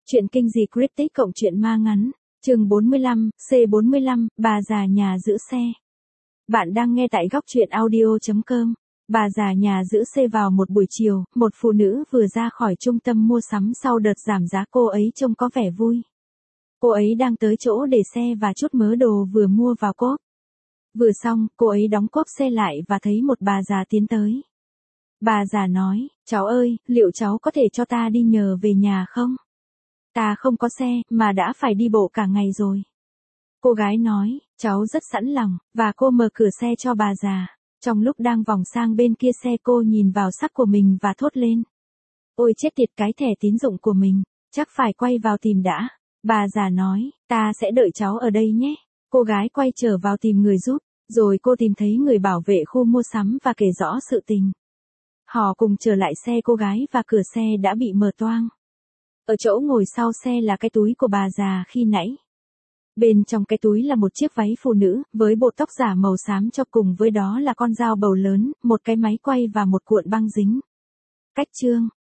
Chuyện kinh dị cryptic cộng truyện ma ngắn. Chương 45, C45, bà già nhà giữ xe. Bạn đang nghe tại góc truyện audio.com. Bà già nhà giữ xe. Vào một buổi chiều, một phụ nữ vừa ra khỏi trung tâm mua sắm sau đợt giảm giá. Cô ấy trông có vẻ vui. Cô ấy đang tới chỗ để xe và chút mớ đồ vừa mua vào cốp. Vừa xong, cô ấy đóng cốp xe lại và thấy một bà già tiến tới. Bà già nói, cháu ơi, liệu cháu có thể cho ta đi nhờ về nhà không? Ta không có xe, mà đã phải đi bộ cả ngày rồi. Cô gái nói, cháu rất sẵn lòng, và cô mở cửa xe cho bà già. Trong lúc đang vòng sang bên kia xe, cô nhìn vào sắc của mình và thốt lên. Ôi chết tiệt, cái thẻ tín dụng của mình, chắc phải quay vào tìm đã. Bà già nói, ta sẽ đợi cháu ở đây nhé. Cô gái quay trở vào tìm người giúp, rồi cô tìm thấy người bảo vệ khu mua sắm và kể rõ sự tình. Họ cùng trở lại xe cô gái và cửa xe đã bị mở toang. Ở chỗ ngồi sau xe là cái túi của bà già khi nãy. Bên trong cái túi là một chiếc váy phụ nữ, với bộ tóc giả màu xám cho cùng với đó là con dao bầu lớn, một cái máy quay và một cuộn băng dính. Cách chương.